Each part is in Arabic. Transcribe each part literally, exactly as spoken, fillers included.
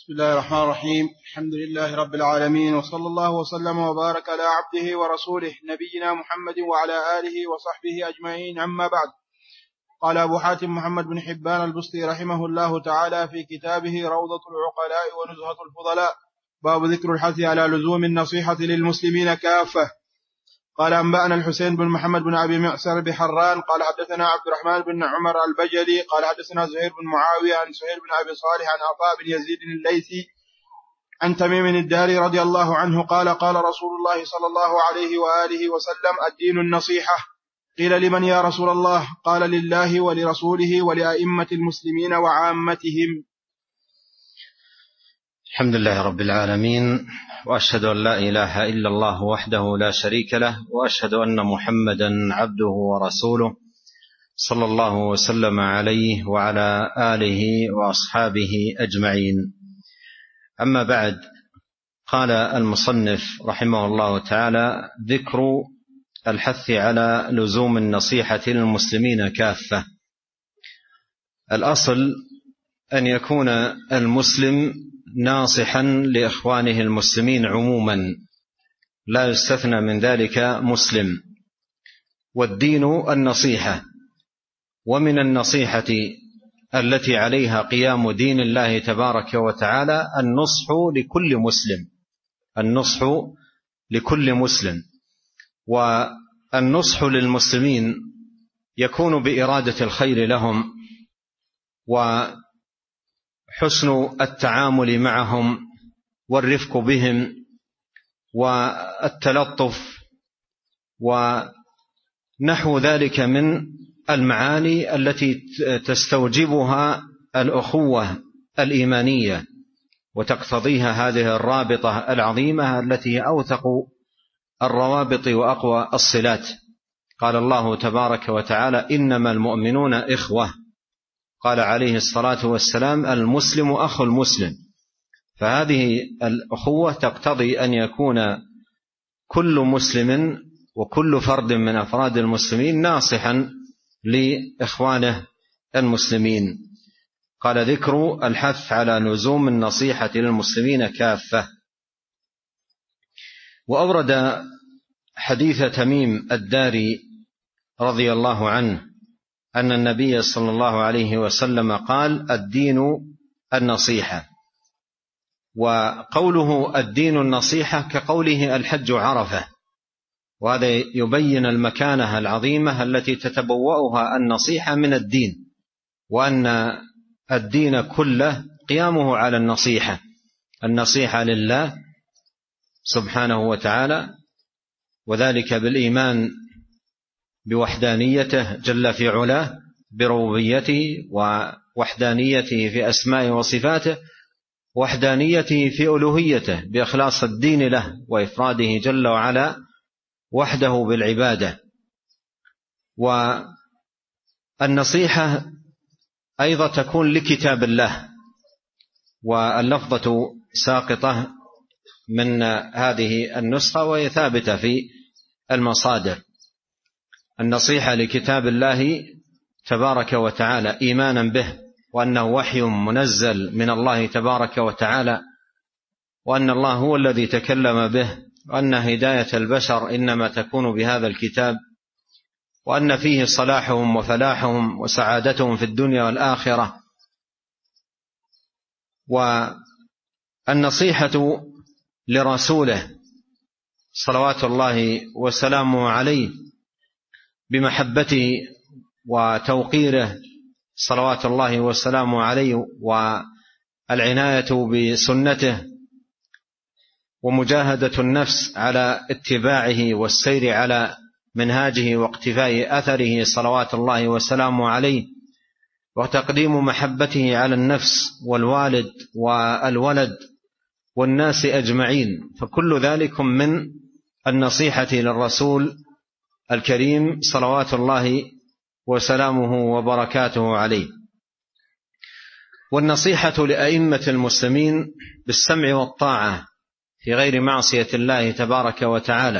بسم الله الرحمن الرحيم. الحمد لله رب العالمين، وصلى الله وسلم وبارك على عبده ورسوله نبينا محمد وعلى آله وصحبه أجمعين، أما بعد. قال أبو حاتم محمد بن حبان البسطي رحمه الله تعالى في كتابه روضة العقلاء ونزهة الفضلاء، باب ذكر الحث على لزوم النصيحة للمسلمين كافة. قال أنبأنا الحسين بن محمد بن أبي معسر بحران قال حدثنا عبد الرحمن بن عمر البجلي قال حدثنا زهير بن معاوية عن سهير بن أبي صالح عن عطاء بن يزيد الليثي عن تميم الداري رضي الله عنه قال قال رسول الله صلى الله عليه وآله وسلم: الدين النصيحة. قيل: لمن يا رسول الله؟ قال: لله ولرسوله ولأئمة المسلمين وعامتهم. الحمد لله رب العالمين، وأشهد أن لا إله إلا الله وحده لا شريك له، وأشهد أن محمدا عبده ورسوله صلى الله وسلم عليه وعلى آله وأصحابه أجمعين. أما بعد، قال المصنف رحمه الله تعالى: ذكر الحث على لزوم النصيحة للمسلمين كافة. الأصل أن يكون المسلم ناصحا لإخوانه المسلمين عموما، لا يستثنى من ذلك مسلم، والدين النصيحة. ومن النصيحة التي عليها قيام دين الله تبارك وتعالى النصح لكل مسلم، النصح لكل مسلم. والنصح للمسلمين يكون بإرادة الخير لهم وحسن التعامل معهم والرفق بهم والتلطف ونحو ذلك من المعاني التي تستوجبها الأخوة الإيمانية وتقتضيها هذه الرابطة العظيمة التي أوثق الروابط وأقوى الصلات. قال الله تبارك وتعالى: إنما المؤمنون إخوة. قال عليه الصلاة والسلام: المسلم أخو المسلم. فهذه الأخوة تقتضي أن يكون كل مسلم وكل فرد من أفراد المسلمين ناصحا لإخوانه المسلمين. قال: ذكر الحث على لزوم النصيحة للمسلمين كافة. وأورد حديث تميم الداري رضي الله عنه أن النبي صلى الله عليه وسلم قال: الدين النصيحة. وقوله الدين النصيحة كقوله الحج عرفة، وهذا يبين المكانة العظيمة التي تتبوأها النصيحة من الدين، وأن الدين كله قيامه على النصيحة، النصيحة لله سبحانه وتعالى، وذلك بالإيمان بوحدانيته جل في علاه، بربوبيته ووحدانيته في أسمائه وصفاته، وحدانيته في ألوهيته بإخلاص الدين له وإفراده جل وعلا وحده بالعبادة. والنصيحة أيضا تكون لكتاب الله، واللفظة ساقطة من هذه النسخة وهي ثابتة في المصادر. النصيحة لكتاب الله تبارك وتعالى إيمانا به، وأنه وحي منزل من الله تبارك وتعالى، وأن الله هو الذي تكلم به، وأن هداية البشر إنما تكون بهذا الكتاب، وأن فيه صلاحهم وفلاحهم وسعادتهم في الدنيا والآخرة. والنصيحة لرسوله صلوات الله وسلامه عليه بمحبته وتوقيره صلوات الله وسلامه عليه، والعناية بسنته، ومجاهدة النفس على اتباعه والسير على منهاجه واقتفاء أثره صلوات الله وسلامه عليه، وتقديم محبته على النفس والوالد والولد والناس أجمعين. فكل ذلك من النصيحة للرسول الكريم صلوات الله وسلامه وبركاته عليه. والنصيحة لأئمة المسلمين بالسمع والطاعة في غير معصية الله تبارك وتعالى،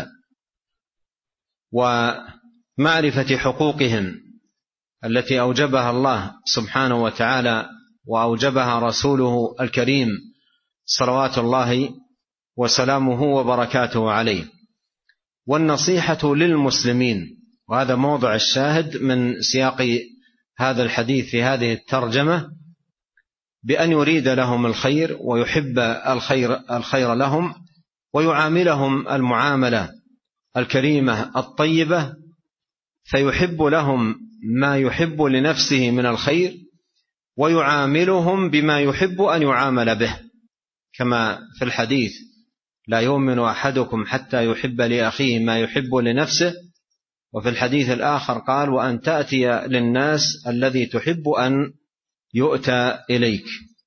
ومعرفة حقوقهم التي أوجبها الله سبحانه وتعالى وأوجبها رسوله الكريم صلوات الله وسلامه وبركاته عليه. والنصيحة للمسلمين، وهذا موضع الشاهد من سياق هذا الحديث في هذه الترجمة، بأن يريد لهم الخير ويحب الخير, الخير لهم ويعاملهم المعاملة الكريمة الطيبة، فيحب لهم ما يحب لنفسه من الخير ويعاملهم بما يحب أن يعامل به، كما في الحديث: لا يؤمن أحدكم حتى يحب لأخيه ما يحب لنفسه. وفي الحديث الآخر قال: وأن تأتي للناس الذي تحب أن يؤتى إليك.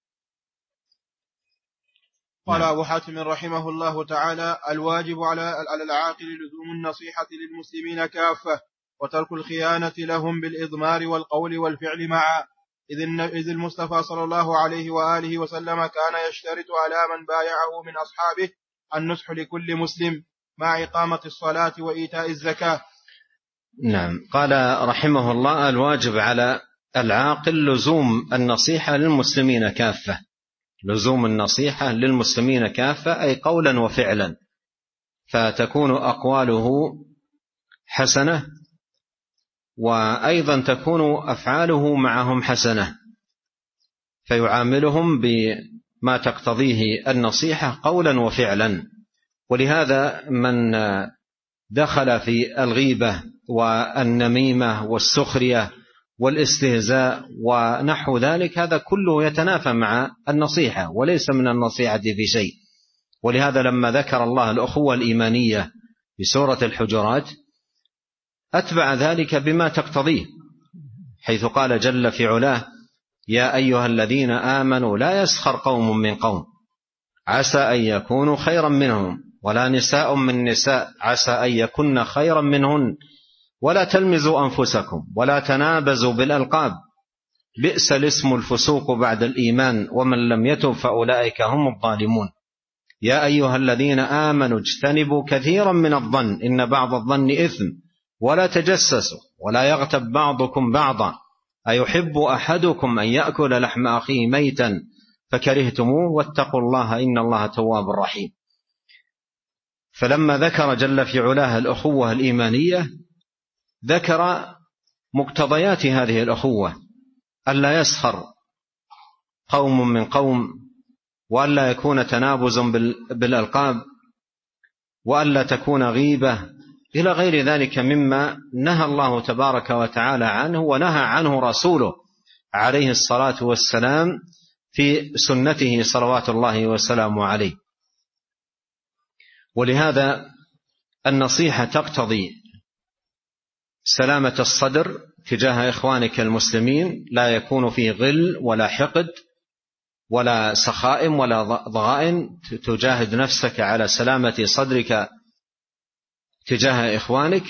قال أبو حاتم رحمه الله تعالى: الواجب على العاقل لزوم النصيحة للمسلمين كافة، وترك الخيانة لهم بالإضمار والقول والفعل معا، إذ المصطفى صلى الله عليه وآله وسلم كان يشترط على من بايعه من أصحابه النصح لكل مسلم مع إقامة الصلاة وإيتاء الزكاة. نعم. قال رحمه الله: الواجب على العاقل لزوم النصيحة للمسلمين كافة. لزوم النصيحة للمسلمين كافة أي قولا وفعلا، فتكون أقواله حسنة، وأيضا تكون أفعاله معهم حسنة، فيعاملهم بما تقتضيه النصيحة قولا وفعلا. ولهذا من دخل في الغيبة والنميمة والسخرية والاستهزاء ونحو ذلك، هذا كله يتنافى مع النصيحة وليس من النصيحة في شيء. ولهذا لما ذكر الله الأخوة الإيمانية في سورة الحجرات أتبع ذلك بما تقتضيه، حيث قال جل في علاه: يا أيها الذين آمنوا لا يسخر قوم من قوم عسى أن يكونوا خيرا منهم، ولا نساء من نساء عسى أن يكن خيرا منهن، ولا تلمزوا أنفسكم ولا تنابزوا بالألقاب، بئس الاسم الفسوق بعد الإيمان، ومن لم يتب فأولئك هم الظالمون. يا أيها الذين آمنوا اجتنبوا كثيرا من الظن إن بعض الظن إثم، ولا تجسسوا ولا يغتب بعضكم بعضا، أيحب أحدكم أن يأكل لحم أخيه ميتا فكرهتموه، واتقوا الله إن الله تواب رحيم. فلما ذكر جل في علاه الأخوة الإيمانية ذكر مقتضيات هذه الأخوة: ألا يسخر قوم من قوم، وألا يكون تنابز بالألقاب، وألا تكون غيبة، إلى غير ذلك مما نهى الله تبارك وتعالى عنه ونهى عنه رسوله عليه الصلاة والسلام في سنته صلوات الله وسلامه عليه. ولهذا النصيحة تقتضي سلامة الصدر تجاه إخوانك المسلمين، لا يكون فيه غل ولا حقد ولا سخائم ولا ضغائن، تجاهد نفسك على سلامة صدرك تجاه إخوانك،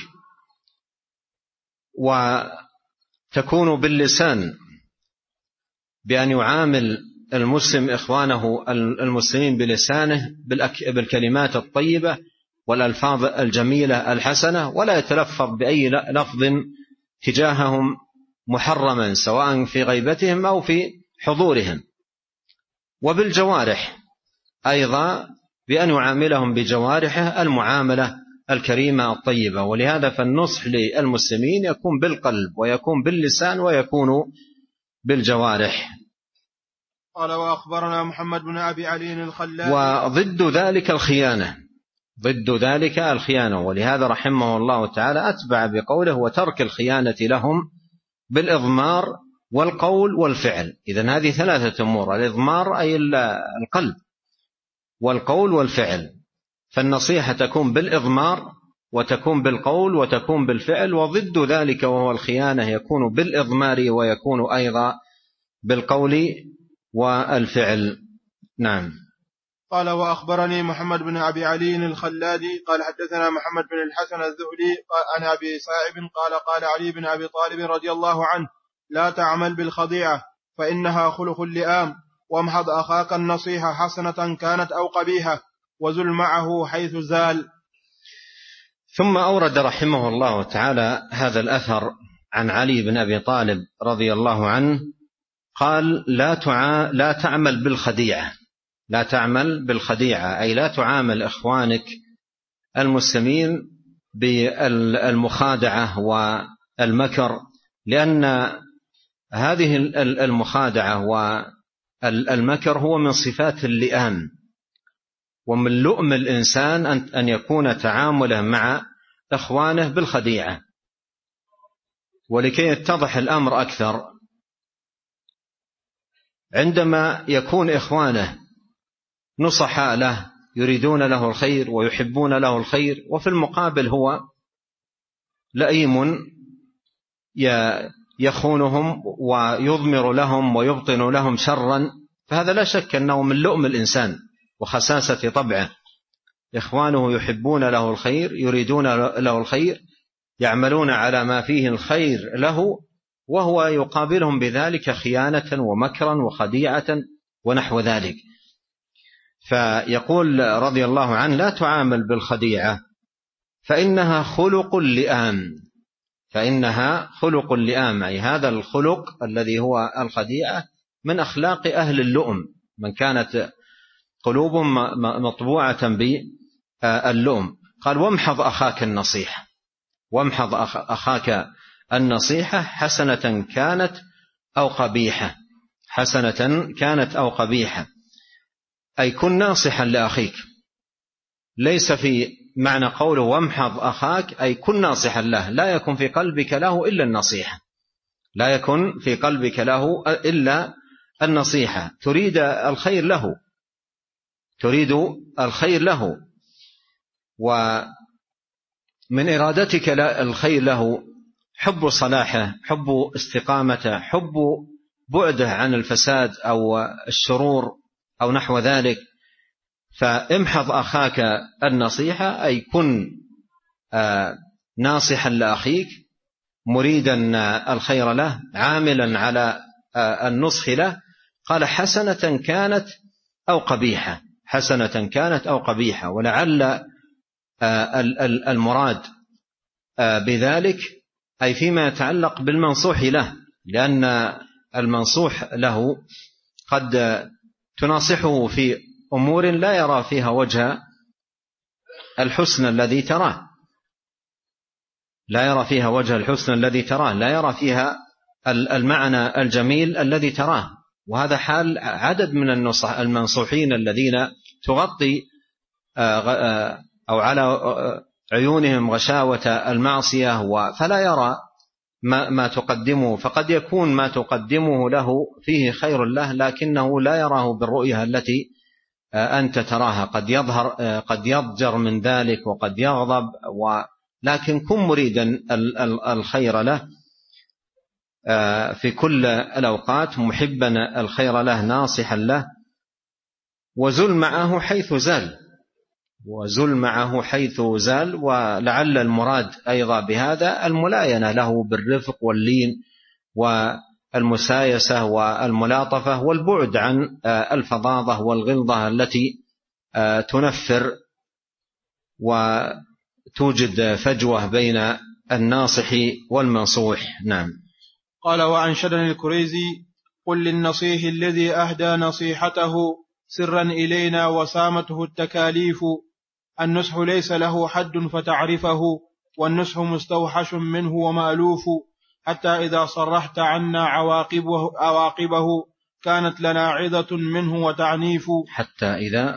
وتكون باللسان بأن يعامل المسلم إخوانه المسلمين بلسانه بالكلمات الطيبة والألفاظ الجميلة الحسنة، ولا يتلفظ بأي لفظ تجاههم محرما سواء في غيبتهم أو في حضورهم. وبالجوارح أيضا بأن يعاملهم بجوارحه المعاملة الكريمة الطيبة. ولهذا فالنصح للمسلمين يكون بالقلب ويكون باللسان ويكون بالجوارح. قال: وأخبرنا محمد بن أبي علي الخلال. وضد ذلك الخيانة، ضد ذلك الخيانة. ولهذا رحمه الله تعالى أتبع بقوله: وترك الخيانة لهم بالإضمار والقول والفعل. إذن هذه ثلاثة أمور: الإضمار أي القلب، والقول والفعل. فالنصيحة تكون بالإضمار وتكون بالقول وتكون بالفعل، وضد ذلك وهو الخيانة يكون بالإضمار ويكون أيضا بالقول والفعل. نعم. قال: وأخبرني محمد بن أبي علي الخلادي قال: حدثنا محمد بن الحسن الذهلي عن أبي صاحب قال: قال علي بن أبي طالب رضي الله عنه: لا تعمل بالخضيعة فإنها خلق اللئام، وامحض أخاك النصيحة حسنة كانت أو قبيحة، وزل معه حيث زال. ثم أورد رحمه الله تعالى هذا الأثر عن علي بن أبي طالب رضي الله عنه قال: لا, تع... لا تعمل بالخديعة، لا تعمل بالخديعة، أي لا تعامل إخوانك المسلمين بالمخادعة والمكر، لأن هذه المخادعة والمكر هو من صفات اللئام، ومن لؤم الإنسان أن يكون تعامله مع إخوانه بالخديعة. ولكي يتضح الأمر أكثر، عندما يكون إخوانه نصحاء له يريدون له الخير ويحبون له الخير، وفي المقابل هو لئيم يخونهم ويضمر لهم ويبطن لهم شرا، فهذا لا شك أنه من لؤم الإنسان وخساسة طبعه. إخوانه يحبون له الخير، يريدون له الخير، يعملون على ما فيه الخير له، وهو يقابلهم بذلك خيانة ومكرا وخديعة ونحو ذلك. فيقول رضي الله عنه: لا تعامل بالخديعة فإنها خلق اللئام، فإنها خلق اللئام، أي هذا الخلق الذي هو الخديعة من أخلاق أهل اللؤم، من كانت قلوبهم مطبوعة باللؤم. قال: وامحض أخاك النصيحة، وامحض أخاك النصيحة حسنة كانت أو قبيحة، حسنة كانت أو قبيحة، أي كن ناصحا لأخيك. ليس في معنى قوله وامحض أخاك أي كن ناصحا له، لا يكن في قلبك له إلا النصيحة، لا يكن في قلبك له إلا النصيحة، تريد الخير له، تريد الخير له، ومن إرادتك الخير له حب صلاحه، حب استقامته، حب بعده عن الفساد أو الشرور أو نحو ذلك. فامحض أخاك النصيحة أي كن ناصحا لأخيك، مريدا الخير له، عاملا على النصح له. قال: حسنة كانت أو قبيحة، حسنة كانت أو قبيحة، ولعل المراد بذلك أي فيما يتعلق بالمنصوح له، لأن المنصوح له قد تناصحه في أمور لا يرى فيها وجه الحسن الذي تراه، لا يرى فيها وجه الحسن الذي تراه، لا يرى فيها المعنى الجميل الذي تراه. وهذا حال عدد من المنصوحين الذين تغطي أو على عيونهم غشاوة المعصية، فلا يرى ما, ما تقدمه، فقد يكون ما تقدمه له فيه خير له، لكنه لا يراه بالرؤية التي أنت تراها، قد يظهر قد يضجر من ذلك وقد يغضب، ولكن كن مريدا الخير له في كل الأوقات، محبا الخير له، ناصحا له، وزل معه حيث زال، وزل معه حيث زال. ولعل المراد أيضا بهذا الملاينة له بالرفق واللين والمسايسة والملاطفة، والبعد عن الفظاظة والغلظة التي تنفر وتوجد فجوة بين الناصح والمنصوح. نعم. قال: وعن شدن الكريزي: قل للنصيح الذي أهدى نصيحته سرا إلينا وسامته التكاليف، النصح ليس له حد فتعرفه، والنصح مستوحش منه ومألوف، حتى إذا صرحت عنا عواقبه, عواقبه كانت لنا عظة منه وتعنيف. حتى إذا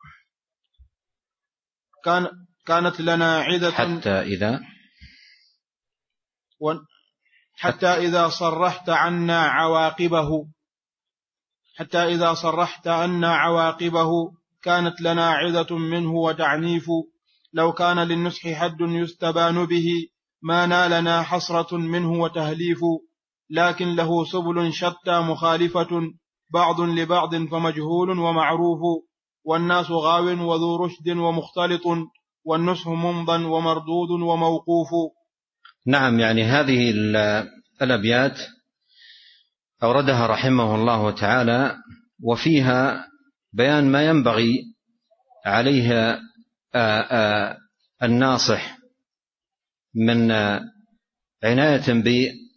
كان كانت لنا عظة حتى إذا و حتى إذا صرحت عنا عواقبه حتى إذا صرحت عنا عواقبه كانت لنا عظة منه وتعنيف، لو كان للنصح حد يستبان به ما نالنا حسرة منه وتهليف، لكن له سبل شتى مخالفة بعض لبعض فمجهول ومعروف، والناس غاو وذو رشد ومختلط، والنصح ممضى ومردود وموقوف. نعم، يعني هذه الأبيات أوردها رحمه الله تعالى، وفيها بيان ما ينبغي عليه الناصح من عناية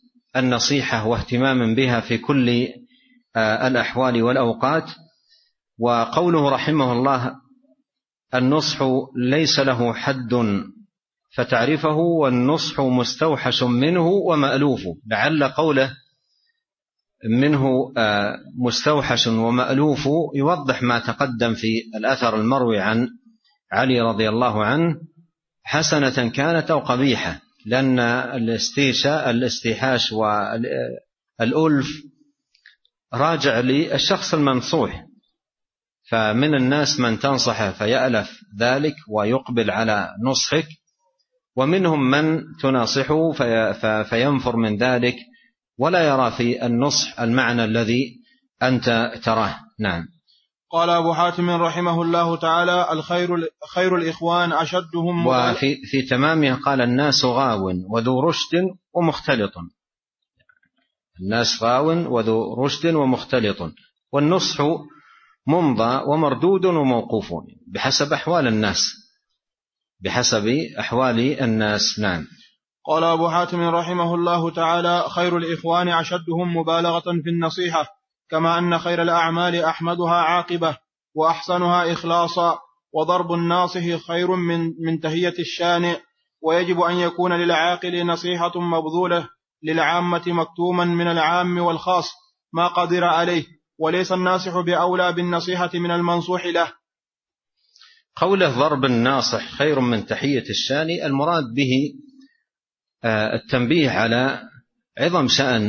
بالنصيحة واهتمام بها في كل الأحوال والأوقات، وقوله رحمه الله النصح ليس له حد فتعرفه والنصح مستوحش منه ومألوفه، لعل قوله منه مستوحش ومألوف يوضح ما تقدم في الأثر المروي عن علي رضي الله عنه حسنة كانت أو قبيحة، لأن الاستيحاش والألف راجع للشخص المنصوح، فمن الناس من تنصحه فيألف ذلك ويقبل على نصحك، ومنهم من تناصحه فينفر من ذلك ولا يرى في النصح المعنى الذي أنت تراه. نعم. قال أبو حاتم رحمه الله تعالى الخير خير الإخوان أشدهم، وفي في تمامه قال الناس غاو وذو رشد ومختلط، الناس غاو وذو رشد ومختلط، والنصح ممضى ومردود وموقوف بحسب أحوال الناس بحسب أحوال الناس. نعم. قال أبو حاتم رحمه الله تعالى خير الإخوان أشدهم مبالغة في النصيحة، كما أن خير الأعمال أحمدها عاقبة وأحسنها إخلاصا، وضرب الناصح خير من, من تهية الشانئ، ويجب أن يكون للعاقل نصيحة مبذولة للعامة مكتوما من العام والخاص ما قدر عليه، وليس الناصح بأولى بالنصيحة من المنصوح له. قوله ضرب الناصح خير من تحية الشانئ المراد به التنبيه على عظم شأن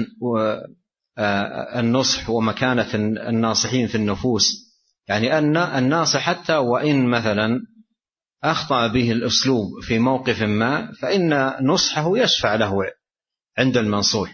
النصح ومكانة الناصحين في النفوس، يعني أن الناصح حتى وإن مثلا أخطأ به الأسلوب في موقف ما فإن نصحه يشفع له عند المنصوح،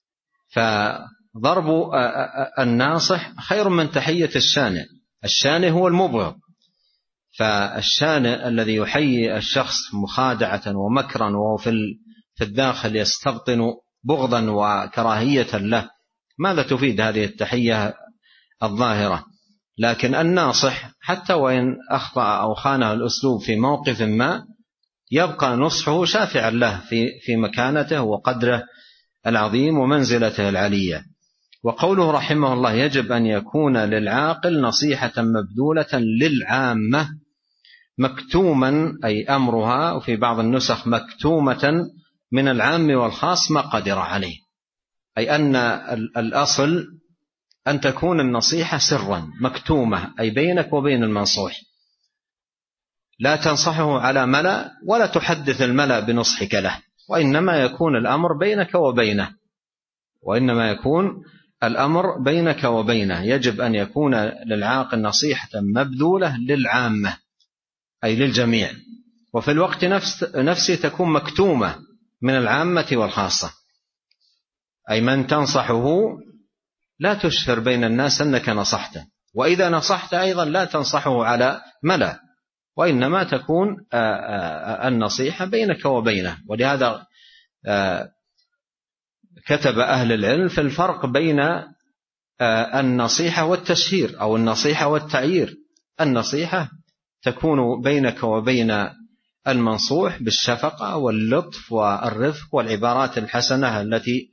فضرب الناصح خير من تحية الشانئ. الشانئ هو المبغض، فالشانئ الذي يحيي الشخص مخادعة ومكرا وهو في الداخل يستبطن بغضا وكراهية له، ماذا تفيد هذه التحية الظاهرة؟ لكن الناصح حتى وإن أخطأ أو خانه الأسلوب في موقف ما يبقى نصحه شافعا له في في مكانته وقدره العظيم ومنزلته العلية. وقوله رحمه الله يجب أن يكون للعاقل نصيحة مبذولة للعامة مكتوما، أي أمرها، وفي بعض النسخ مكتومة من العام والخاص ما قدر عليه، أي أن الأصل أن تكون النصيحة سرا مكتومة، أي بينك وبين المنصوح، لا تنصحه على ملأ ولا تحدث الملأ بنصحك له، وإنما يكون الأمر بينك وبينه وإنما يكون الأمر بينك وبينه. يجب أن يكون للعاقل نصيحة مبذولة للعامة أي للجميع، وفي الوقت نفسه تكون مكتومة من العامة والخاصة، أي من تنصحه لا تشهر بين الناس أنك نصحته، وإذا نصحت أيضا لا تنصحه على ملأ، وإنما تكون النصيحة بينك وبينه. ولهذا كتب أهل العلم في الفرق بين النصيحة والتشهير أو النصيحة والتعيير. النصيحة تكون بينك وبين المنصوح بالشفقة واللطف والرفق والعبارات الحسنة التي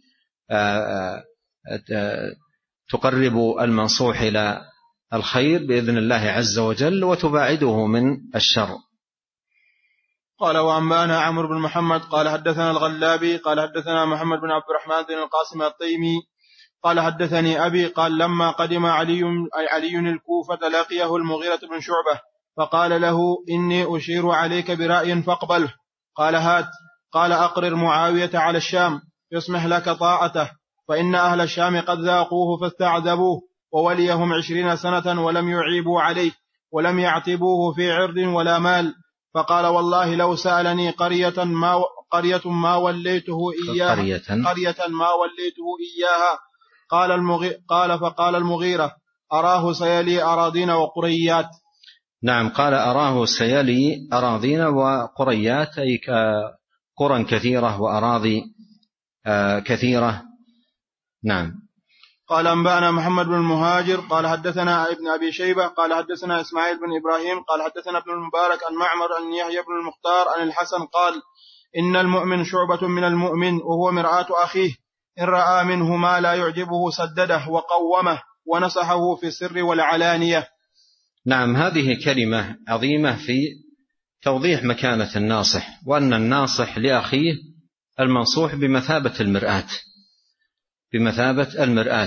تقرب المنصوح إلى الخير بإذن الله عز وجل وتباعده من الشر. قال وأنبانا عمرو بن محمد قال حدثنا الغلابي قال حدثنا محمد بن عبد الرحمن بن القاسم الطيمي قال حدثني أبي قال لما قدم علي علي الكوفة لقيه المغيرة بن شعبة فقال له إني أشير عليك برأي فاقبله. قال هات. قال أقرر معاوية على الشام يسمح لك طاعته، فإن أهل الشام قد ذاقوه فاستعذبوه ووليهم عشرين سنة ولم يعيبوا عليه ولم يعتبوه في عرض ولا مال. فقال والله لو سألني قرية ما, قرية ما وليته إياها قرية, قرية ما وليته إياها قال, المغي قال فقال المغيرة أراه سيلي أراضين وقريات. نعم. قال أراه سيلي أراضين وقريات، أي قرى كثيرة وأراضي كثيرة. نعم. قال أنبأنا محمد بن المهاجر قال حدثنا ابن أبي شيبة قال حدثنا إسماعيل بن إبراهيم قال حدثنا ابن المبارك عن معمر عن يحيى بن المختار عن الحسن قال إن المؤمن شعبة من المؤمن وهو مرآة أخيه، إن رأى منه ما لا يعجبه سدده وقومه ونصحه في السر والعلانية. نعم، هذه كلمة عظيمة في توضيح مكانة الناصح، وأن الناصح لأخيه المنصوح بمثابة المرآة، بمثابة المرآة،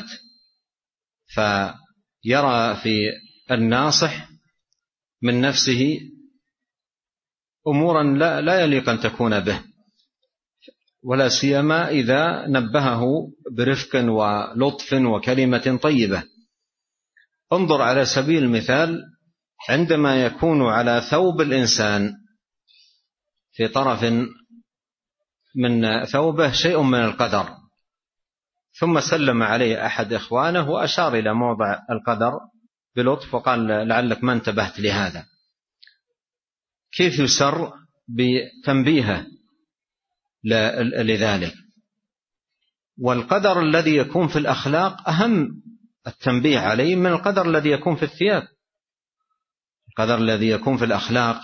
فيرى في الناصح من نفسه أمورا لا, لا يليق أن تكون به، ولا سيما إذا نبهه برفق ولطف وكلمة طيبة. انظر على سبيل المثال عندما يكون على ثوب الإنسان في طرف من ثوبه شيء من القدر، ثم سلم عليه أحد إخوانه وأشار إلى موضع القدر بلطف وقال لعلك ما انتبهت لهذا، كيف يسر بتنبيهه لذلك؟ والقدر الذي يكون في الأخلاق أهم التنبيه عليه من القدر الذي يكون في الثياب. القدر الذي يكون في الأخلاق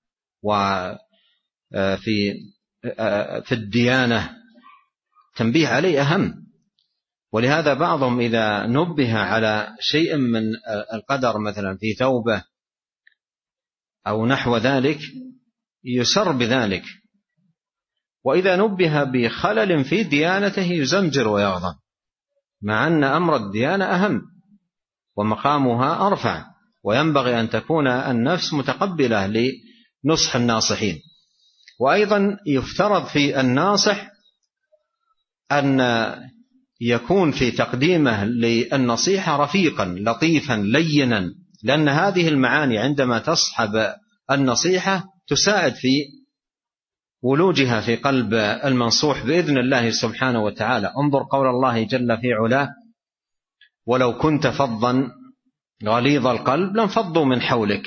وفي في الديانة تنبيه عليه أهم. ولهذا بعضهم إذا نبه على شيء من القدر مثلا في ثوبه أو نحو ذلك يسر بذلك، وإذا نبه بخلل في ديانته يزمجر ويغضب، مع أن أمر الديانة أهم ومقامها أرفع، وينبغي أن تكون النفس متقبلة لنصح الناصحين. وأيضا يفترض في الناصح أن يكون في تقديمه للنصيحة رفيقا لطيفا لينا، لأن هذه المعاني عندما تصحب النصيحة تساعد في ولوجها في قلب المنصوح بإذن الله سبحانه وتعالى. انظر قول الله جل في علاه: ولو كنت فظا غليظ القلب لانفضوا من حولك.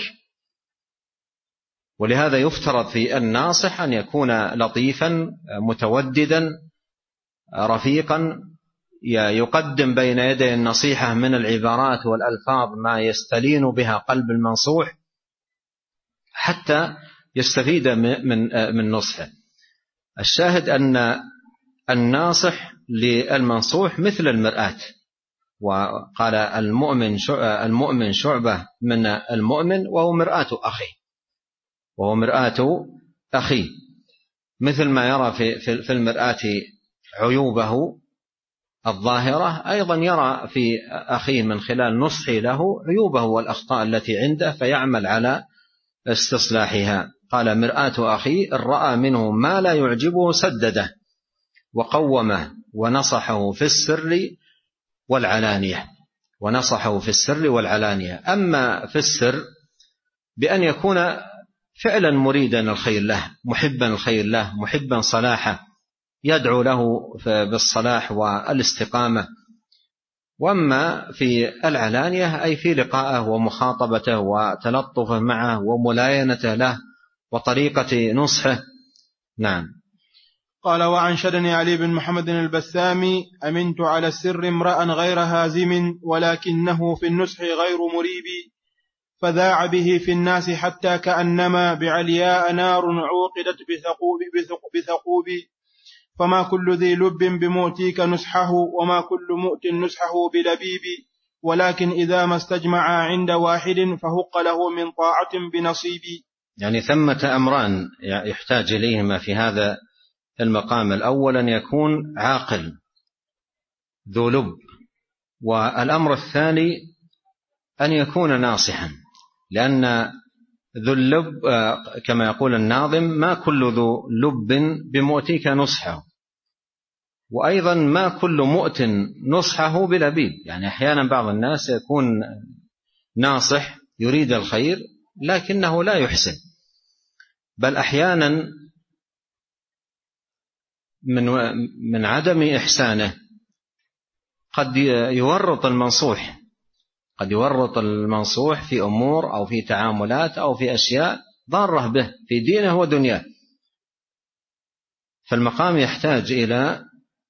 ولهذا يفترض في الناصح أن يكون لطيفا متوددا رفيقا، يقدم بين يدي النصيحة من العبارات والألفاظ ما يستلين بها قلب المنصوح حتى يستفيد من من نصحه. الشاهد أن الناصح للمنصوح مثل المرآة، وقال المؤمن المؤمن شعبة من المؤمن وهو مرآة أخيه، وهو مرآة أخيه، مثل ما يرى في في المرآة عيوبه الظاهرة أيضا يرى في أخيه من خلال نصحه له عيوبه والأخطاء التي عنده فيعمل على استصلاحها. قال مرآة أخي إن رأى منه ما لا يعجبه سدده وقومه ونصحه في السر والعلانية، ونصحه في السر والعلانية. أما في السر بأن يكون فعلا مريدا الخير له، محبا الخير له، محبا صلاحه، يدعو له بالصلاح والاستقامة. وأما في العلانية أي في لقائه ومخاطبته وتلطفه معه وملاينته له وطريقة نصحه. نعم. قال: وأنشدني علي بن محمد البسامي: أمنت على السر امرأ غير هازم ولكنه في النصح غير مريب، فذاع به في الناس حتى كأنما بعلياء نار عوقدت بثقوب, بثقوب فما كل ذي لب بمؤتيك نصحه وما كل مؤت نصحه بلبيب، ولكن إذا ما استجمع عند واحد فهق له من طاعة بنصيب. يعني ثمة أمران يحتاج إليهما في هذا المقام: الأول أن يكون عاقل ذو لب، والأمر الثاني أن يكون ناصحا، لأن ذو اللب كما يقول الناظم: ما كل ذو لب بمؤتيك نصحه، وأيضا ما كل مؤت نصحه بلبيب. يعني أحيانا بعض الناس يكون ناصح يريد الخير لكنه لا يحسن، بل أحيانا من من عدم إحسانه قد يورط المنصوح قد يورط المنصوح في أمور أو في تعاملات أو في أشياء ضارة به في دينه ودنياه. فالمقام يحتاج إلى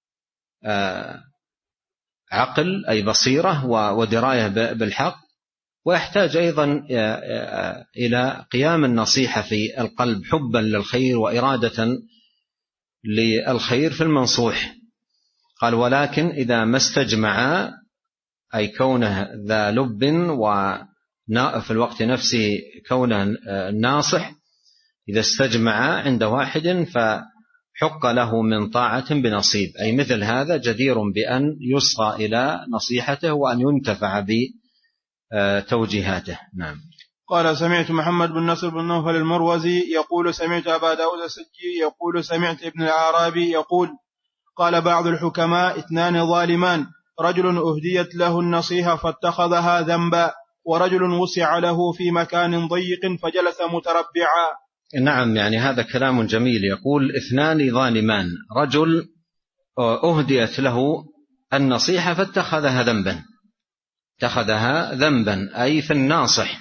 عقل أي بصيرة ودراية بالحق، ويحتاج أيضا إلى قيام النصيحة في القلب حبا للخير وإرادة للخير في المنصوح. قال: ولكن إذا ما استجمعا، أي كونه ذا لب في الوقت نفسه كونه الناصح إذا استجمع عند واحد فحق له من طاعة بنصيب، أي مثل هذا جدير بأن يصغى إلى نصيحته وأن ينتفع بتوجيهاته. نعم. قال سمعت محمد بن نصر بن نوفل المروزي يقول سمعت أبا داود السجي يقول سمعت ابن الأعرابي يقول قال بعض الحكماء اثنان ظالمان، رجل أهديت له النصيحة فاتخذها ذنبا، ورجل وسع له في مكان ضيق فجلس متربعا. نعم، يعني هذا كلام جميل. يقول اثنان ظالمان، رجل أهديت له النصيحة فاتخذها ذنبا، اتخذها ذنبا أي في الناصح،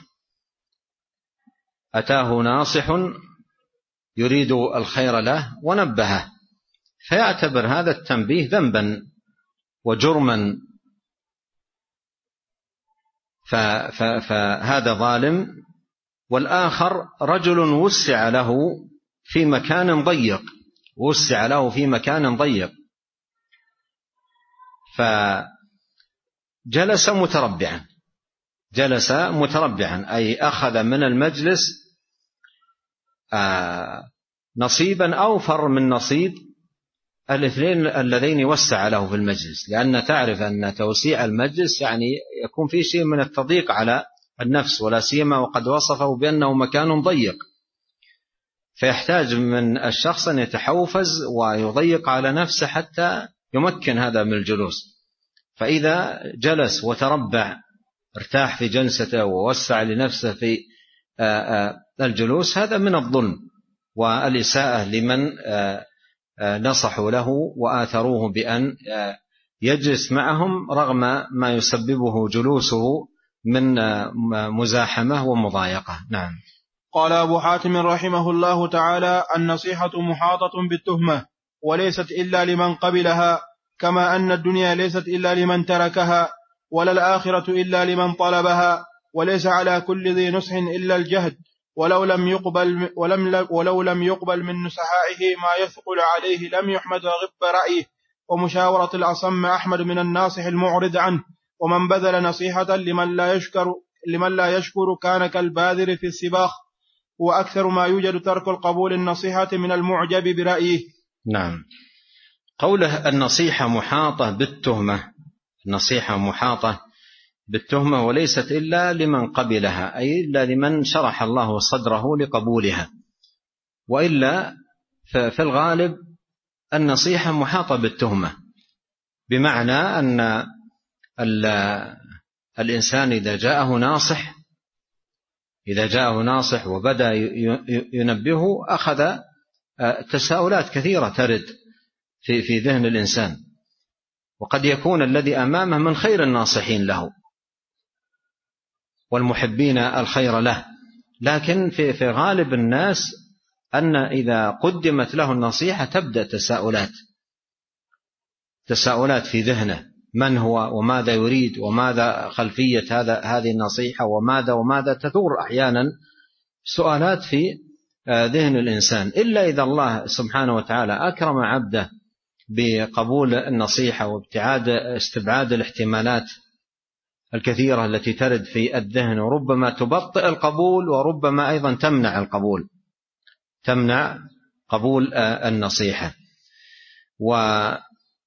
أتاه ناصح يريد الخير له ونبهه فيعتبر هذا التنبيه ذنبا وجرما، فهذا ظالم. والآخر رجل وسع له في مكان ضيق، وسع له في مكان ضيق فجلس متربعا، جلس متربعا أي أخذ من المجلس نصيبا أوفر من نصيب الاثنين اللذين وسع له في المجلس، لأن تعرف أن توسيع المجلس يعني يكون فيه شيء من التضييق على النفس، ولا سيما وقد وصفه بأنه مكان ضيق، فيحتاج من الشخص أن يتحوفز ويضيق على نفسه حتى يمكن هذا من الجلوس. فإذا جلس وتربع ارتاح في جلسته ووسع لنفسه في الجلوس، هذا من الظلم والإساءة لمن نصحوا له وآثروه بأن يجلس معهم رغم ما يسببه جلوسه من مزاحمة ومضايقة. نعم. قال أبو حاتم رحمه الله تعالى: النصيحة محاطة بالتهمة وليست إلا لمن قبلها، كما أن الدنيا ليست إلا لمن تركها، ولا الآخرة إلا لمن طلبها، وليس على كل ذي نصح إلا الجهد، ولو لم يقبل, ولم ولو لم يقبل من نصحائه ما يثقل عليه لم يحمد غب رأيه، ومشاورة الأصم أحمد من الناصح المعرض عنه، ومن بذل نصيحة لمن لا يشكر, لمن لا يشكر كان كالباذر في السباخ، وأكثر ما يوجد ترك القبول النصيحة من المعجب برأيه. نعم. قوله النصيحة محاطة بالتهمة، النصيحة محاطة بالتهمة وليست إلا لمن قبلها، أي إلا لمن شرح الله صدره لقبولها، وإلا في الغالب النصيحة محاطة بالتهمة، بمعنى أن الإنسان إذا جاءه ناصح إذا جاءه ناصح وبدأ ينبهه أخذ تساؤلات كثيرة ترد في في ذهن الإنسان، وقد يكون الذي أمامه من خير الناصحين له والمحبين الخير له، لكن في في غالب الناس أن إذا قدمت له النصيحة تبدأ تساؤلات تساؤلات في ذهنه، من هو وماذا يريد وماذا خلفية هذا هذه النصيحة وماذا وماذا تثور أحيانا سؤالات في ذهن الإنسان، إلا إذا الله سبحانه وتعالى أكرم عبده بقبول النصيحة وابتعاد استبعاد الاحتمالات الكثيرة التي ترد في الذهن، وربما تبطئ القبول وربما أيضا تمنع القبول تمنع قبول النصيحة. وقوله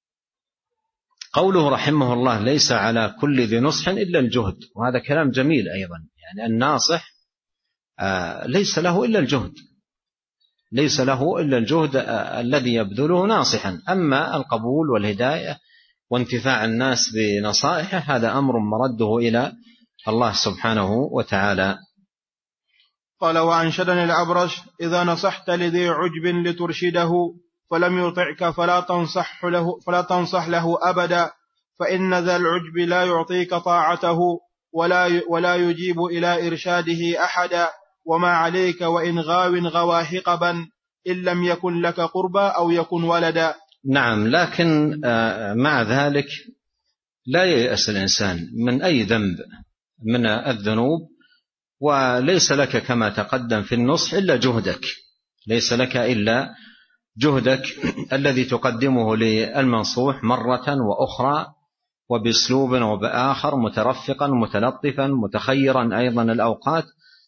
رحمه الله ليس على كل ذي نصح إلا الجهد، وهذا كلام جميل أيضا، يعني الناصح ليس له إلا الجهد ليس له إلا الجهد الذي يبذله ناصحا، أما القبول والهداية وانتفاع الناس بنصائحه هذا أمر مرده إلى الله سبحانه وتعالى. قال: وأنشدني الأبرش: إذا نصحت لذي عجب لترشده فلم يطعك فلا تنصح له, فلا تنصح له أبدا، فإن ذا العجب لا يعطيك طاعته ولا, ولا يجيب إلى إرشاده أحدا، وما عليك وإن غاو غوى حقبا إن لم يكن لك قربا أو يكن ولدا. نعم، لكن مع ذلك لا ييأس الإنسان من أي ذنب من الذنوب، وليس لك كما تقدم في النصح إلا جهدك ليس لك إلا جهدك الذي تقدمه للمنصوح مرة وأخرى وبأسلوب وبآخر، مترفقا متلطفا متخيرا أيضا الأوقات.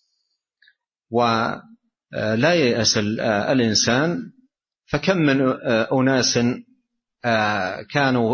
ولا ييأس الإنسان، فكم من أناس كانوا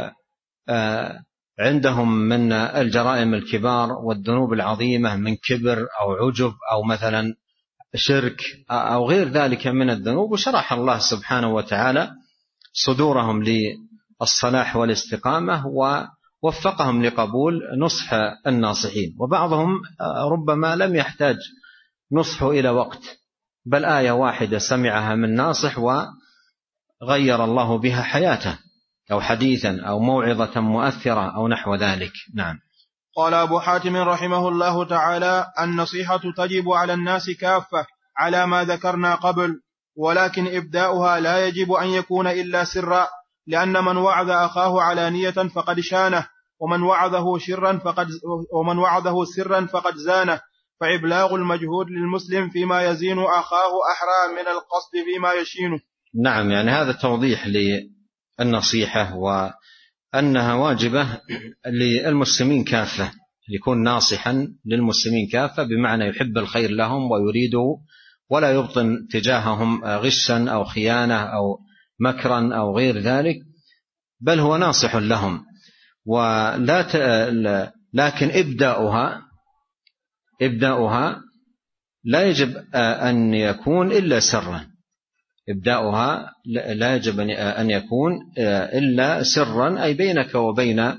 عندهم من الجرائم الكبار والذنوب العظيمة من كبر أو عجب أو مثلا شرك أو غير ذلك من الذنوب، وشرح الله سبحانه وتعالى صدورهم للصلاح والاستقامة ووفقهم لقبول نصح الناصحين. وبعضهم ربما لم يحتاج نصحه إلى وقت، بل آية واحدة سمعها من ناصح وغير الله بها حياته، أو حديثا أو موعظة مؤثرة أو نحو ذلك. نعم. قال أبو حاتم رحمه الله تعالى: النصيحة تجب على الناس كافة على ما ذكرنا قبل، ولكن إبداؤها لا يجب أن يكون إلا سرا، لأن من وعظ أخاه علانية فقد شانه، ومن وعظه سرا فقد ومن وعظه سرا فقد زانه، فإبلاغ المجهود للمسلم فيما يزين أخاه أحرى من القصد فيما يشينه. نعم، يعني هذا توضيح للنصيحة وأنها واجبة للمسلمين كافة، يكون ناصحا للمسلمين كافة بمعنى يحب الخير لهم ويريده، ولا يبطن تجاههم غشا أو خيانة أو مكرا أو غير ذلك، بل هو ناصح لهم. ولا ت... لكن إبداؤها إبداؤها لا يجب أن يكون إلا سرا، إبداؤها لا يجب أن يكون إلا سرا، أي بينك وبين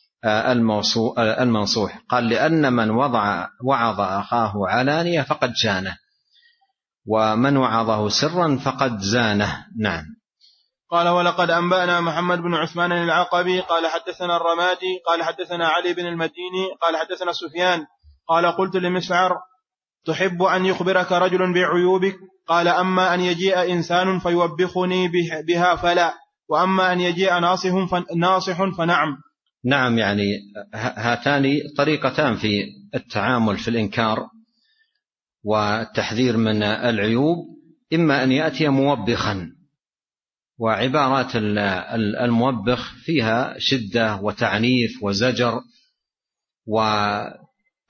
المنصوح. قال: لأن من وضع وعظ أخاه علانية فقد شانه، ومن وعظه سرا فقد زانه. نعم. قال: ولقد أنبأنا محمد بن عثمان العقبي قال حدثنا الرمادي قال حدثنا علي بن المديني قال حدثنا سفيان قال: قلت لمسعر: تحب أن يخبرك رجل بعيوبك؟ قال: أما أن يجيء إنسان فيوبخني بها فلا، وأما أن يجيء ناصح فنعم. نعم، يعني هاتان طريقتان في التعامل في الإنكار والتحذير من العيوب: إما أن يأتي موبخا، وعبارات الموبخ فيها شدة وتعنيف وزجر وشيء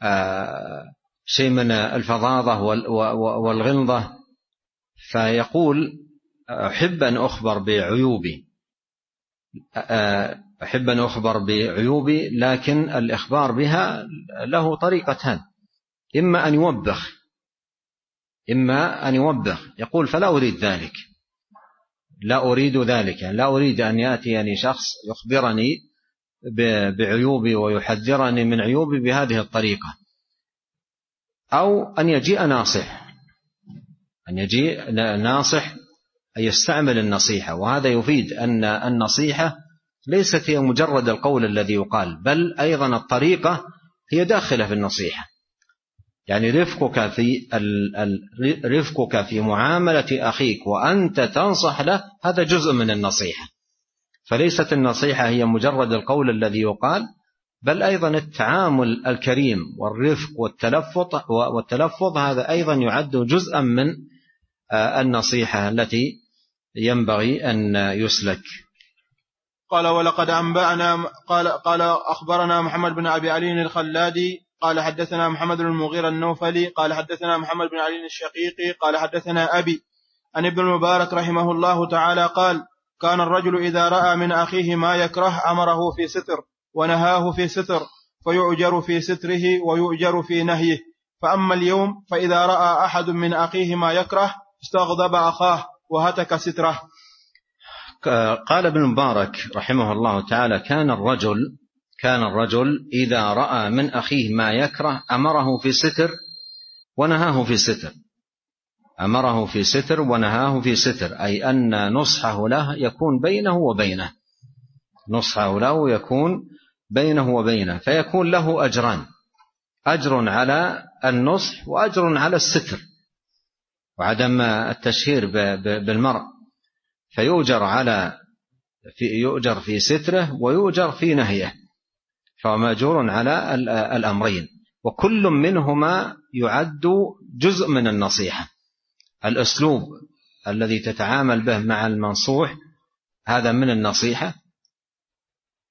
من الفظاظة والغلظة، فيقول: أحب أن أخبر بعيوبي أحب أن أخبر بعيوبي لكن الإخبار بها له طريقتان: إما أن يوبخ إما أن يوبخ يقول: فلا أريد ذلك، لا أريد ذلك، يعني لا أريد أن يأتيني شخص يخبرني بعيوبي ويحذرني من عيوبي بهذه الطريقة. أو أن يجيء ناصح أن يجيء ناصح أن يستعمل النصيحة، وهذا يفيد أن النصيحة ليست هي مجرد القول الذي يقال، بل أيضا الطريقة هي داخلة في النصيحة. يعني رفقك في رفقك في معاملة أخيك وأنت تنصح له، هذا جزء من النصيحة. فليست النصيحة هي مجرد القول الذي يقال، بل أيضا التعامل الكريم والرفق والتلفظ والتلفظ هذا أيضا يعد جزءا من النصيحة التي ينبغي أن يسلك. قال: ولقد أنبأنا قال قال أخبرنا محمد بن أبي علي الخلادي قال حدثنا محمد بن المغيرة النوفلي قال حدثنا محمد بن علي الشقيقي قال حدثنا أبي عن ابن المبارك رحمه الله تعالى قال: كان الرجل إذا رأى من أخيه ما يكره أمره في ستر ونهاه في ستر، فيؤجر في ستره ويؤجر في نهيه. فأما اليوم فإذا رأى أحد من أخيه ما يكره استغضب أخاه وهتك ستره. قال ابن المبارك رحمه الله تعالى: كان الرجل كان الرجل إذا رأى من أخيه ما يكره أمره في ستر ونهاه في ستر أمره في ستر ونهاه في ستر أي أن نصحه له يكون بينه وبينه نصحه له يكون بينه وبينه فيكون له أجران: أجر على النصح وأجر على الستر وعدم التشهير بالمرء، فيؤجر على في يؤجر في ستره ويؤجر في نهيه، فمأجور على الأمرين، وكل منهما يعد جزء من النصيحة. الأسلوب الذي تتعامل به مع المنصوح هذا من النصيحة،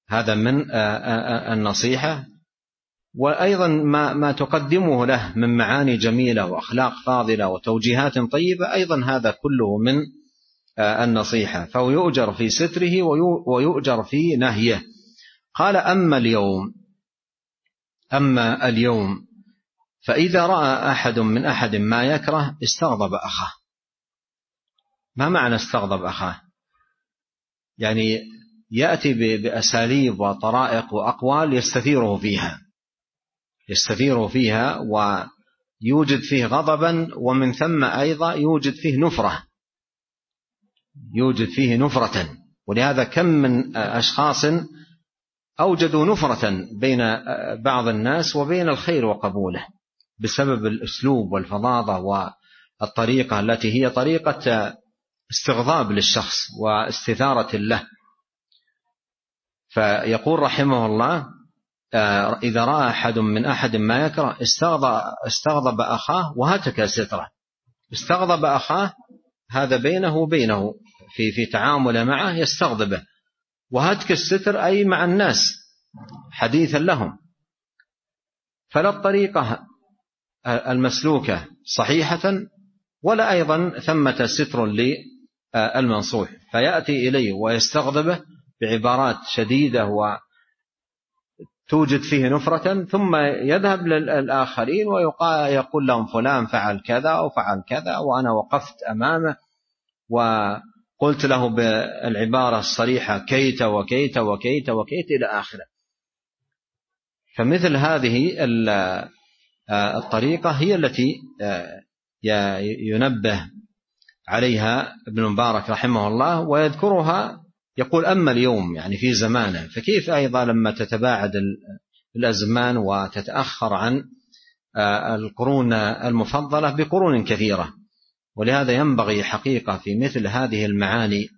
هذا من النصيحة. وأيضا ما, ما تقدمه له من معاني جميلة وأخلاق فاضلة وتوجيهات طيبة، أيضا هذا كله من النصيحة، فهو يؤجر في ستره ويؤجر في نهيه. قال أما اليوم أما اليوم فإذا رأى أحد من أحد ما يكره استغضب أخاه. ما معنى استغضب أخاه؟ يعني يأتي بأساليب وطرائق وأقوال يستثيره فيها يستثيره فيها ويوجد فيه غضبا، ومن ثم أيضا يوجد فيه نفرة يوجد فيه نفرة ولهذا كم من أشخاص أوجدوا نفرة بين بعض الناس وبين الخير وقبوله بسبب الأسلوب والفظاظة والطريقة التي هي طريقة استغضاب للشخص واستثارة له. فيقول رحمه الله إذا رأى أحد من أحد ما يكره استغضب أخاه وهتك ستره. استغضب أخاه هذا بينه وبينه في في تعامل معه يستغضبه، وهتك الستر أي مع الناس حديثا لهم. فلا الطريقة المسلوكة صحيحة ولا أيضا ثمة ستر للمنصوح، فيأتي إليه ويستغضبه بعبارات شديدة وتوجد فيه نفرة، ثم يذهب للآخرين ويقول لهم فلان فعل كذا وفعل كذا وأنا وقفت أمامه وقلت له بالعبارة الصريحة كيت وكيت وكيت وكيت إلى آخره. فمثل هذه الطريقة هي التي ينبه عليها ابن مبارك رحمه الله ويذكرها. يقول أما اليوم يعني في زمانه، فكيف أيضا لما تتباعد الأزمان وتتأخر عن القرون المفضلة بقرون كثيرة. ولهذا ينبغي حقيقة في مثل هذه المعاني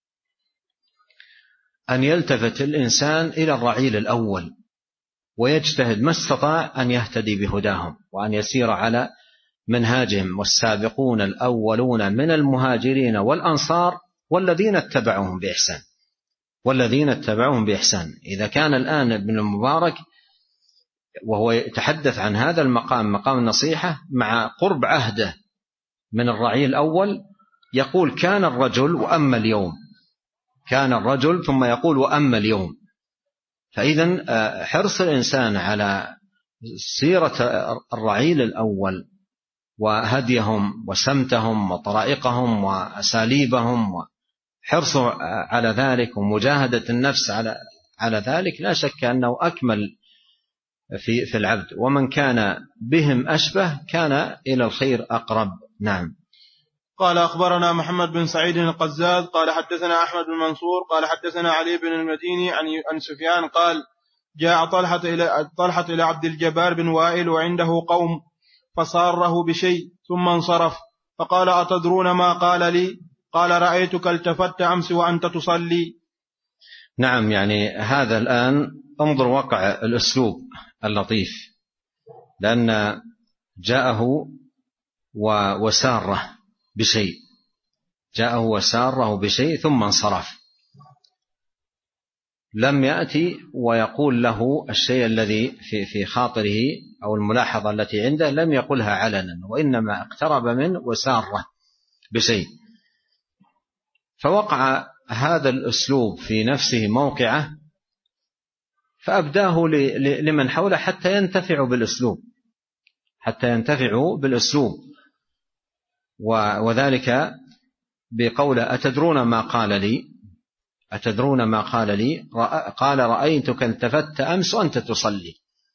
أن يلتفت الإنسان إلى الرعيل الأول ويجتهد ما استطاع أن يهتدي بهداهم وأن يسير على منهاجهم، والسابقون الأولون من المهاجرين والأنصار والذين اتبعوهم بإحسان والذين اتبعوهم بإحسان. إذا كان الآن ابن المبارك وهو يتحدث عن هذا المقام مقام النصيحة مع قرب عهده من الرعيل الأول، يقول كان الرجل وأما اليوم، كان الرجل ثم يقول وأما اليوم. فإذن حرص الإنسان على سيرة الرعيل الأول وهديهم وسمتهم وطرائقهم وأساليبهم وحرصه على ذلك ومجاهدة النفس على على ذلك لا شك أنه أكمل في في العبد، ومن كان بهم أشبه كان إلى الخير أقرب. نعم. قال أخبرنا محمد بن سعيد القزاز قال حدثنا أحمد بن منصور قال حدثنا علي بن المديني عن سفيان قال جاء طلحة إلى, طلحة إلى عبد الجبار بن وائل وعنده قوم فصاره بشيء ثم انصرف، فقال أتدرون ما قال لي؟ قال رأيتك التفت أمس وأنت تصلي. نعم، يعني هذا الآن انظر وقع الأسلوب اللطيف، لأن جاءه وساره بشيء جاءه وساره بشيء ثم انصرف، لم يأتي ويقول له الشيء الذي في في خاطره أو الملاحظة التي عنده لم يقلها علنا، وإنما اقترب منه وساره بشيء. فوقع هذا الأسلوب في نفسه موقعه فأبداه لمن حوله حتى ينتفعوا بالأسلوب حتى ينتفعوا بالأسلوب وذلك بقول أتدرون ما قال لي؟ أتدرون ما قال لي؟ قال رأيتك التفت أمس وأنت تصلي.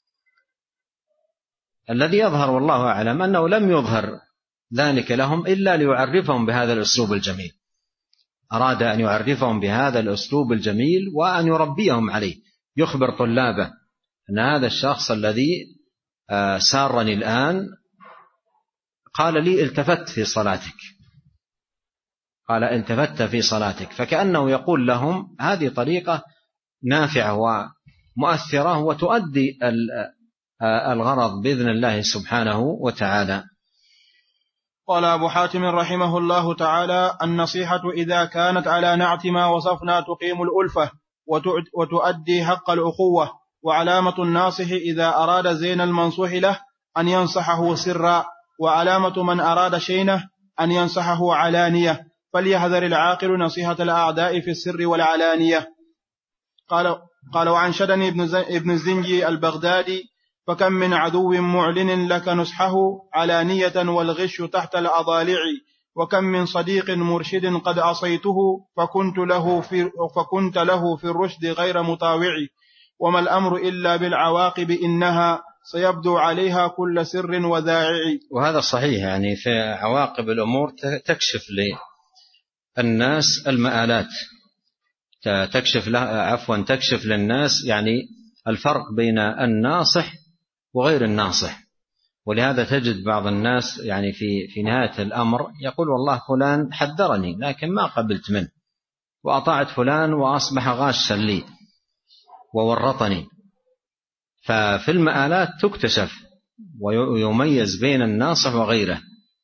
الذي يظهر والله أعلم أنه لم يظهر ذلك لهم إلا ليعرفهم بهذا الأسلوب الجميل، أراد أن يعرفهم بهذا الأسلوب الجميل وأن يربيهم عليه، يخبر طلابه أن هذا الشخص الذي سارني الآن قال لي التفت في صلاتك قال التفت في صلاتك فكأنه يقول لهم هذه طريقة نافعة ومؤثرة وتؤدي الغرض بإذن الله سبحانه وتعالى. قال أبو حاتم رحمه الله تعالى النصيحة إذا كانت على نعت ما وصفنا تقيم الألفة وتؤدي حق الأخوة. وعلامة الناصح إذا أراد زين المنصوح له أن ينصحه سرا، وعلامة من أراد شينه أن ينصحه علانية، فليحذر العاقل نصيحة الأعداء في السر والعلانية. قال, قال وعنشدني ابن الزنجي البغدادي: فكم من عدو معلن لك نصحه علانية والغش تحت الأضالع، وكم من صديق مرشد قد عصيته فكنت له في, فكنت له في الرشد غير مطاوع، وما الأمر إلا بالعواقب إنها سيبدو عليها كل سر وذاعع. وهذا صحيح، يعني في عواقب الأمور تكشف للناس المآلات، تكشف عفوا تكشف للناس يعني الفرق بين الناصح وغير الناصح. ولهذا تجد بعض الناس يعني في في نهاية الأمر يقول والله فلان حذرني لكن ما قبلت منه، وأطاعت فلان وأصبح غاشا لي وورطني. ففي المآلات تكتشف ويميز بين الناصح وغيره،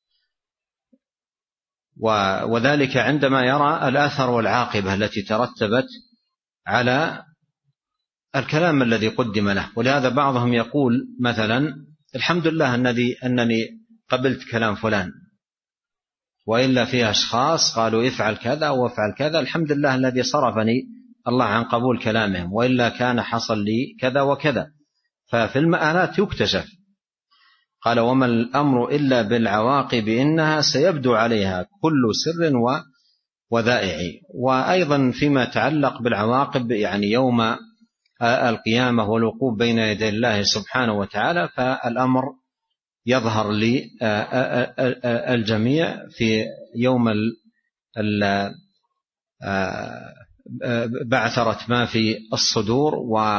وذلك عندما يرى الأثر والعاقبة التي ترتبت على الكلام الذي قدم له. ولهذا بعضهم يقول مثلا الحمد لله أنني أنني قبلت كلام فلان، وإلا في أشخاص قالوا افعل كذا وافعل كذا، الحمد لله الذي صرفني الله عن قبول كلامهم، وإلا كان حصل لي كذا وكذا. ففي المآلات يكتشف. قال وما الأمر إلا بالعواقب إنها سيبدو عليها كل سر وذائع. وأيضا فيما يتعلق بالعواقب يعني يوم القيامة والوقوف بين يدي الله سبحانه وتعالى، فالأمر يظهر للجميع في يوم بعثرة ما في الصدور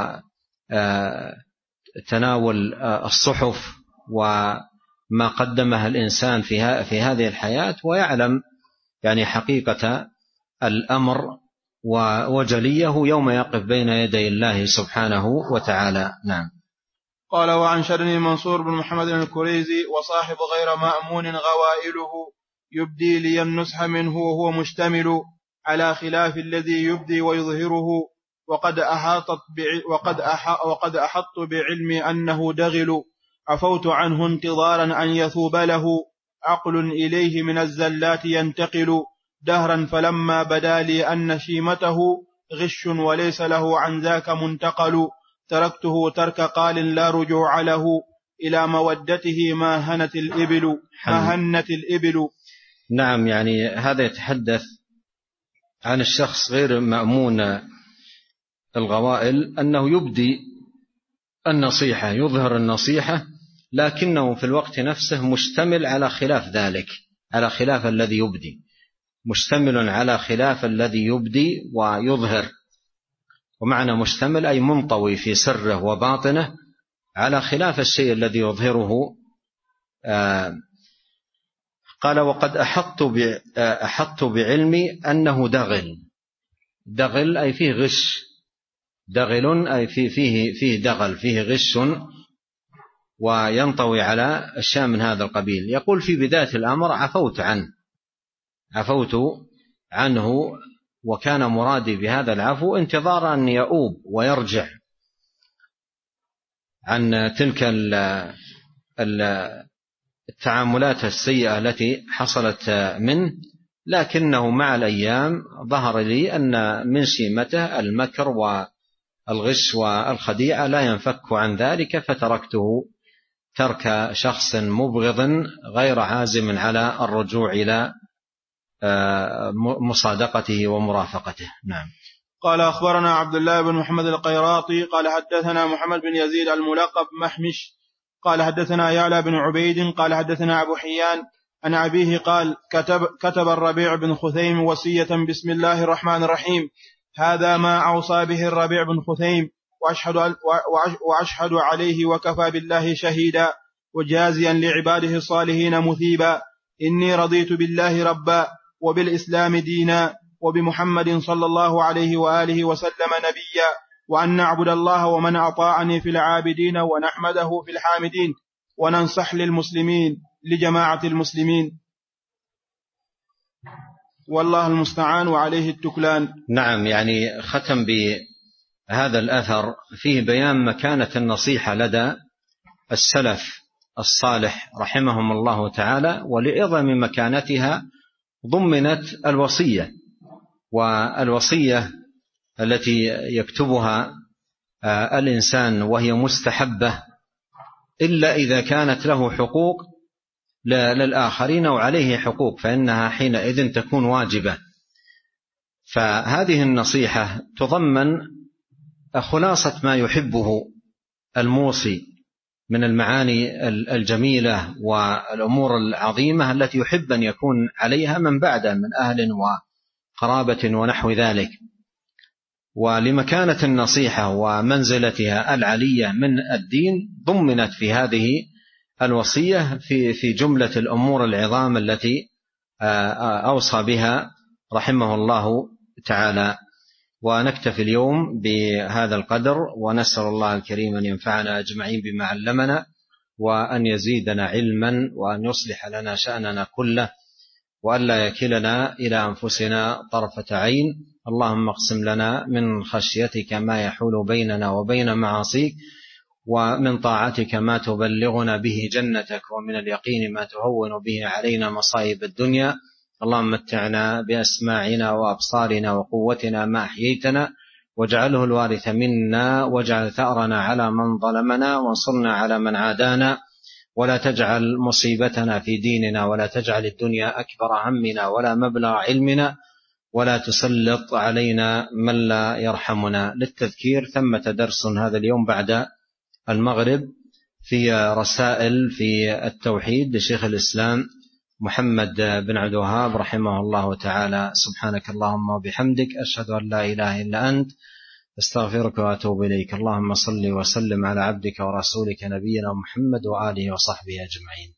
وتناول الصحف وما قدمها الإنسان في هذه الحياة، ويعلم يعني حقيقة الأمر وجليه يوم يقف بين يدي الله سبحانه وتعالى. نعم. قال وعنشدني منصور بن محمد الكريزي: وصاحب غير مأمون غوائله يبدي لي النصح منه وهو مشتمل على خلاف الذي يبدي ويظهره، وقد أحاطت وقد أح وقد أحطت بعلمي أنه دغل، عفوت عنه انتظارا أن يثوب له عقل إليه من الزلات ينتقل، دهرا فلما بدا لي أن شيمته غش وليس له عن ذاك منتقل، تركته ترك قال لا رجوع له إلى مودته ما هنت الإبل ما هنت الإبل. نعم، يعني هذا يتحدث عن الشخص غير مأمون الغوائل أنه يبدي النصيحة، يظهر النصيحة، لكنه في الوقت نفسه مشتمل على خلاف ذلك، على خلاف الذي يبدي، مشتمل على خلاف الذي يبدي ويظهر. ومعنى مشتمل أي منطوي في سره وباطنه على خلاف الشيء الذي يظهره. آه قال وقد أحط, أحط بعلمي أنه دغل. دغل أي فيه غش، دغل أي فيه, فيه, فيه دغل، فيه غش وينطوي على أشياء من هذا القبيل. يقول في بداية الأمر عفوت عنه عفوت عنه وكان مرادي بهذا العفو انتظار أن يؤوب ويرجع عن تلك التعاملات السيئة التي حصلت منه، لكنه مع الأيام ظهر لي أن من شيمته المكر والغش والخديعة لا ينفك عن ذلك، فتركته ترك شخص مبغض غير عازم على الرجوع إلى مصادقته ومرافقته. نعم. قال أخبرنا عبد الله بن محمد القيراطي قال حدثنا محمد بن يزيد الملقب محمش قال حدثنا يعلى بن عبيد قال حدثنا أبو حيان عن أبيه قال كتب, كتب الربيع بن خثيم وصية بسم الله الرحمن الرحيم، هذا ما أوصى به الربيع بن خثيم، وأشهد, وأشهد عليه وكفى بالله شهيدا، وجازيا لعباده الصالحين مثيبا، إني رضيت بالله ربا وبالإسلام دينا وبمحمد صلى الله عليه وآله وسلم نبيا، وأن نعبد الله ومن أطاعني في العابدين ونحمده في الحامدين، وننصح للمسلمين لجماعة المسلمين، والله المستعان وعليه التكلان. نعم، يعني ختم هذا الأثر فيه بيان مكانة النصيحة لدى السلف الصالح رحمهم الله تعالى، ولعظم مكانتها ضمنت الوصية، والوصية التي يكتبها الإنسان وهي مستحبة إلا إذا كانت له حقوق للآخرين وعليه حقوق فإنها حينئذ تكون واجبة. فهذه النصيحة تضمن خلاصة ما يحبه الموصي من المعاني الجميلة والأمور العظيمة التي يحب أن يكون عليها من بعده من أهل وقرابة ونحو ذلك. ولمكانة النصيحة ومنزلتها العلية من الدين ضمنت في هذه الوصية في في جملة الأمور العظام التي أوصى بها رحمه الله تعالى. ونكتفي اليوم بهذا القدر، ونسأل الله الكريم أن ينفعنا أجمعين بما علمنا، وأن يزيدنا علما، وأن يصلح لنا شأننا كله، وأن لا يكلنا إلى أنفسنا طرفة عين. اللهم اقسم لنا من خشيتك ما يحول بيننا وبين معاصيك، ومن طاعتك ما تبلغنا به جنتك، ومن اليقين ما تهون به علينا مصائب الدنيا. اللهم متعنا بأسماعنا وأبصارنا وقوتنا ما أحييتنا، واجعله الوارث منا، واجعل ثأرنا على من ظلمنا، وانصرنا على من عادانا، ولا تجعل مصيبتنا في ديننا، ولا تجعل الدنيا أكبر همنا ولا مبلغ علمنا، ولا تسلط علينا من لا يرحمنا. للتذكير ثمة درس هذا اليوم بعد المغرب في رسائل في التوحيد لشيخ الإسلام محمد بن عبد الوهاب رحمه الله تعالى. سبحانك اللهم وبحمدك، أشهد أن لا إله إلا أنت، استغفرك وأتوب إليك. اللهم صل وسلم على عبدك ورسولك نبينا محمد وآله وصحبه أجمعين.